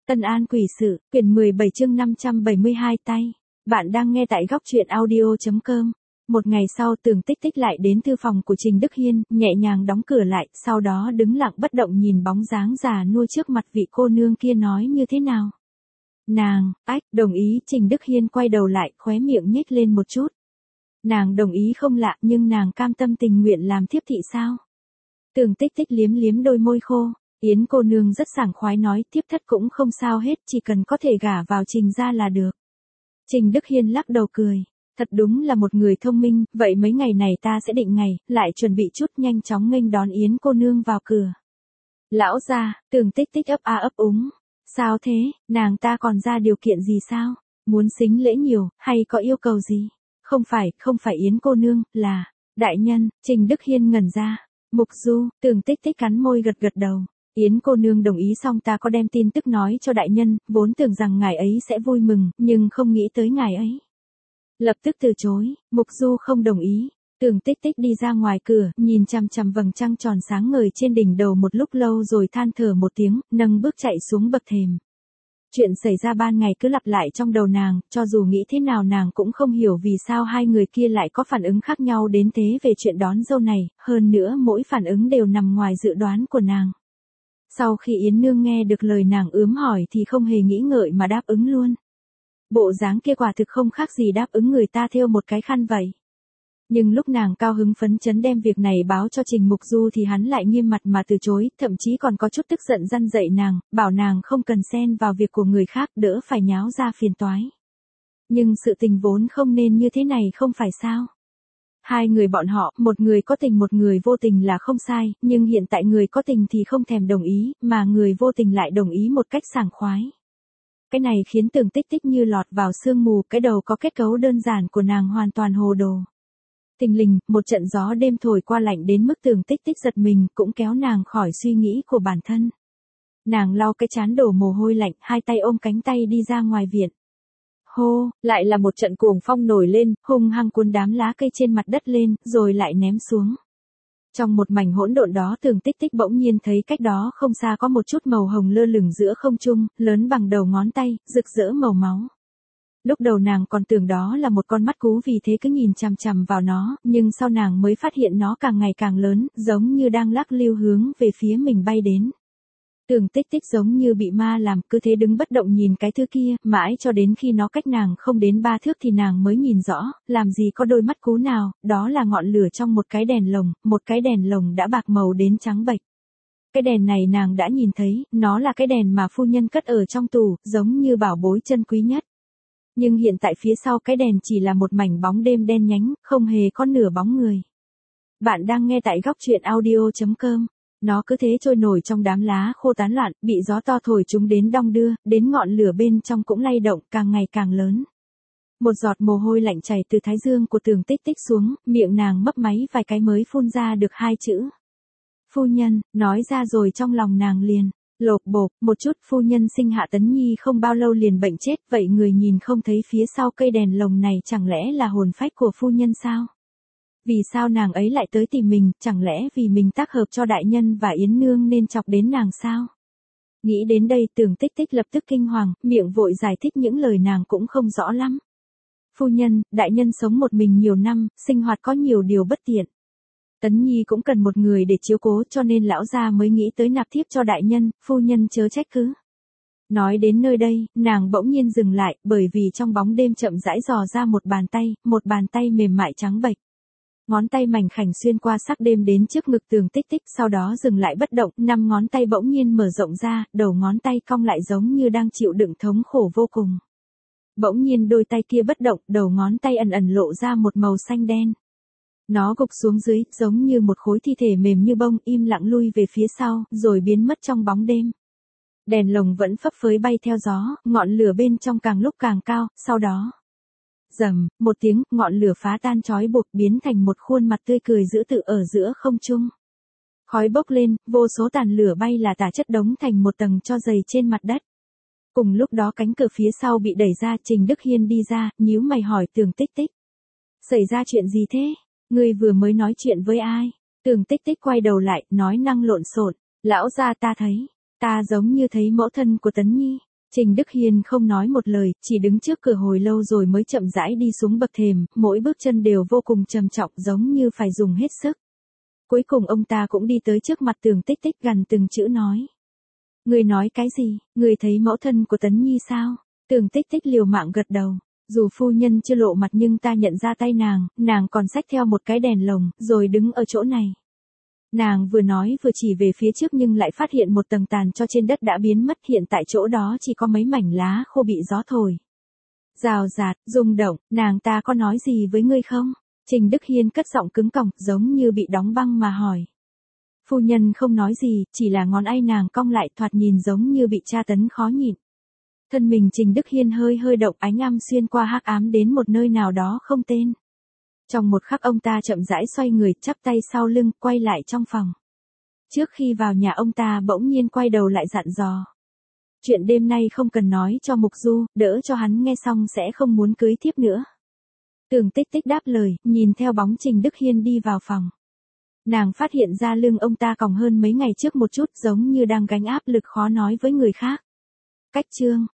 Tân An quỷ sự, quyển 17 chương 572 tay. Bạn đang nghe tại góc truyện audio.com. Một ngày sau Tường Tích Tích lại đến thư phòng của Trình Đức Hiên, nhẹ nhàng đóng cửa lại, sau đó đứng lặng bất động nhìn bóng dáng già nua trước mặt vị cô nương kia nói như thế nào. Nàng, đồng ý. Trình Đức Hiên quay đầu lại, khóe miệng nhếch lên một chút. Nàng đồng ý không lạ, nhưng nàng cam tâm tình nguyện làm thiếp thị sao? Tường Tích Tích liếm liếm đôi môi khô. Yến cô nương rất sảng khoái nói thiếp thất cũng không sao hết, chỉ cần có thể gả vào Trình gia là được. Trình Đức Hiên lắc đầu cười. Thật đúng là một người thông minh, vậy mấy ngày này ta sẽ định ngày, lại chuẩn bị chút nhanh chóng nghênh đón Yến cô nương vào cửa. Lão gia, Tường Tích Tích ấp a ấp úng. Sao thế, nàng ta còn ra điều kiện gì sao? Muốn sính lễ nhiều, hay có yêu cầu gì? Không phải Yến cô nương, là đại nhân. Trình Đức Hiên ngẩn ra. Mục Du. Tường Tích Tích cắn môi gật đầu. Yến cô nương đồng ý xong ta có đem tin tức nói cho đại nhân, vốn tưởng rằng ngài ấy sẽ vui mừng, nhưng không nghĩ tới ngài ấy lập tức từ chối. Mục Du không đồng ý. Tường Tích Tích đi ra ngoài cửa, nhìn chằm chằm vầng trăng tròn sáng ngời trên đỉnh đầu một lúc lâu rồi than thở một tiếng, nâng bước chạy xuống bậc thềm. Chuyện xảy ra ban ngày cứ lặp lại trong đầu nàng, cho dù nghĩ thế nào nàng cũng không hiểu vì sao hai người kia lại có phản ứng khác nhau đến thế về chuyện đón dâu này, hơn nữa mỗi phản ứng đều nằm ngoài dự đoán của nàng. Sau khi Yến Nương nghe được lời nàng ướm hỏi thì không hề nghĩ ngợi mà đáp ứng luôn. Bộ dáng kia quả thực không khác gì đáp ứng người ta thêu một cái khăn vậy. Nhưng lúc nàng cao hứng phấn chấn đem việc này báo cho Trình Mục Du thì hắn lại nghiêm mặt mà từ chối, thậm chí còn có chút tức giận răn dạy nàng, bảo nàng không cần xen vào việc của người khác, đỡ phải nháo ra phiền toái. Nhưng sự tình vốn không nên như thế này không phải sao? Hai người bọn họ, một người có tình một người vô tình là không sai, nhưng hiện tại người có tình thì không thèm đồng ý, mà người vô tình lại đồng ý một cách sảng khoái. Cái này khiến Tường Tích Tích như lọt vào sương mù, cái đầu có kết cấu đơn giản của nàng hoàn toàn hồ đồ. Thình lình, một trận gió đêm thổi qua lạnh đến mức Tường Tích Tích giật mình, cũng kéo nàng khỏi suy nghĩ của bản thân. Nàng lau cái trán đổ mồ hôi lạnh, hai tay ôm cánh tay đi ra ngoài viện. Hô, lại là một trận cuồng phong nổi lên, hung hăng cuốn đám lá cây trên mặt đất lên, rồi lại ném xuống. Trong một mảnh hỗn độn đó Tường Tích Tích bỗng nhiên thấy cách đó không xa có một chút màu hồng lơ lửng giữa không trung, lớn bằng đầu ngón tay, rực rỡ màu máu. Lúc đầu nàng còn tưởng đó là một con mắt cú vì thế cứ nhìn chằm chằm vào nó, nhưng sau nàng mới phát hiện nó càng ngày càng lớn, giống như đang lắc lư hướng về phía mình bay đến. Tường Tích Tích giống như bị ma làm, cứ thế đứng bất động nhìn cái thứ kia, mãi cho đến khi nó cách nàng không đến 3 thước thì nàng mới nhìn rõ, làm gì có đôi mắt cú nào, đó là ngọn lửa trong một cái đèn lồng đã bạc màu đến trắng bệch. Cái đèn này nàng đã nhìn thấy, nó là cái đèn mà phu nhân cất ở trong tủ, giống như bảo bối chân quý nhất. Nhưng hiện tại phía sau cái đèn chỉ là một mảnh bóng đêm đen nhánh, không hề có nửa bóng người. Bạn đang nghe tại góc truyện audio.com. Nó cứ thế trôi nổi trong đám lá khô tán loạn, bị gió to thổi chúng đến đong đưa, đến ngọn lửa bên trong cũng lay động, càng ngày càng lớn. Một giọt mồ hôi lạnh chảy từ thái dương của Tường Tích Tích xuống, miệng nàng mấp máy vài cái mới phun ra được 2 chữ. Phu nhân, nói ra rồi trong lòng nàng liền lộp bộp một chút. Phu nhân sinh Hạ Tấn Nhi không bao lâu liền bệnh chết, vậy người nhìn không thấy phía sau cây đèn lồng này chẳng lẽ là hồn phách của phu nhân sao? Vì sao nàng ấy lại tới tìm mình, chẳng lẽ vì mình tác hợp cho đại nhân và Yến Nương nên chọc đến nàng sao? Nghĩ đến đây Tường Tích Tích lập tức kinh hoàng, miệng vội giải thích những lời nàng cũng không rõ lắm. Phu nhân, đại nhân sống một mình nhiều năm, sinh hoạt có nhiều điều bất tiện. Tấn Nhi cũng cần một người để chiếu cố cho nên lão gia mới nghĩ tới nạp thiếp cho đại nhân, phu nhân chớ trách cứ. Nói đến nơi đây, nàng bỗng nhiên dừng lại, bởi vì trong bóng đêm chậm rãi dò ra một bàn tay mềm mại trắng bệch. Ngón tay mảnh khảnh xuyên qua sắc đêm đến trước ngực Tường Tích Tích, sau đó dừng lại bất động, 5 ngón tay bỗng nhiên mở rộng ra, đầu ngón tay cong lại giống như đang chịu đựng thống khổ vô cùng. Bỗng nhiên đôi tay kia bất động, đầu ngón tay ẩn ẩn lộ ra một màu xanh đen. Nó gục xuống dưới, giống như một khối thi thể mềm như bông, im lặng lui về phía sau, rồi biến mất trong bóng đêm. Đèn lồng vẫn phấp phới bay theo gió, ngọn lửa bên trong càng lúc càng cao, sau đó rầm, một tiếng, ngọn lửa phá tan trói buộc biến thành một khuôn mặt tươi cười dữ tợn ở giữa không trung. Khói bốc lên, vô số tàn lửa bay là tả chất đống thành một tầng tro dày trên mặt đất. Cùng lúc đó cánh cửa phía sau bị đẩy ra, Trình Đức Hiên đi ra, nhíu mày hỏi Tường Tích Tích. Xảy ra chuyện gì thế? Ngươi vừa mới nói chuyện với ai? Tường Tích Tích quay đầu lại, nói năng lộn xộn. Lão gia ta thấy, ta giống như thấy mẫu thân của Tấn Nhi. Trình Đức Hiên không nói một lời, chỉ đứng trước cửa hồi lâu rồi mới chậm rãi đi xuống bậc thềm, mỗi bước chân đều vô cùng trầm trọng giống như phải dùng hết sức. Cuối cùng ông ta cũng đi tới trước mặt Tường Tích Tích gần từng chữ nói. Người nói cái gì, người thấy mẫu thân của Tấn Nhi sao? Tường Tích Tích liều mạng gật đầu. Dù phu nhân chưa lộ mặt nhưng ta nhận ra tay nàng còn xách theo một cái đèn lồng, rồi đứng ở chỗ này. Nàng vừa nói vừa chỉ về phía trước nhưng lại phát hiện một tầng tàn cho trên đất đã biến mất, hiện tại chỗ đó chỉ có mấy mảnh lá khô bị gió thổi. Rào rạt, rung động, nàng ta có nói gì với ngươi không? Trình Đức Hiên cất giọng cứng cỏng, giống như bị đóng băng mà hỏi. Phu nhân không nói gì, chỉ là ngón tay nàng cong lại, thoạt nhìn giống như bị tra tấn khó nhịn. Thân mình Trình Đức Hiên hơi động, ánh âm xuyên qua hắc ám đến một nơi nào đó không tên. Trong một khắc ông ta chậm rãi xoay người, chắp tay sau lưng, quay lại trong phòng. Trước khi vào nhà ông ta bỗng nhiên quay đầu lại dặn dò. Chuyện đêm nay không cần nói cho Mục Du, đỡ cho hắn nghe xong sẽ không muốn cưới tiếp nữa. Tường Tích Tích đáp lời, nhìn theo bóng Trình Đức Hiên đi vào phòng. Nàng phát hiện ra lưng ông ta còng hơn mấy ngày trước một chút, giống như đang gánh áp lực khó nói với người khác. Cách chương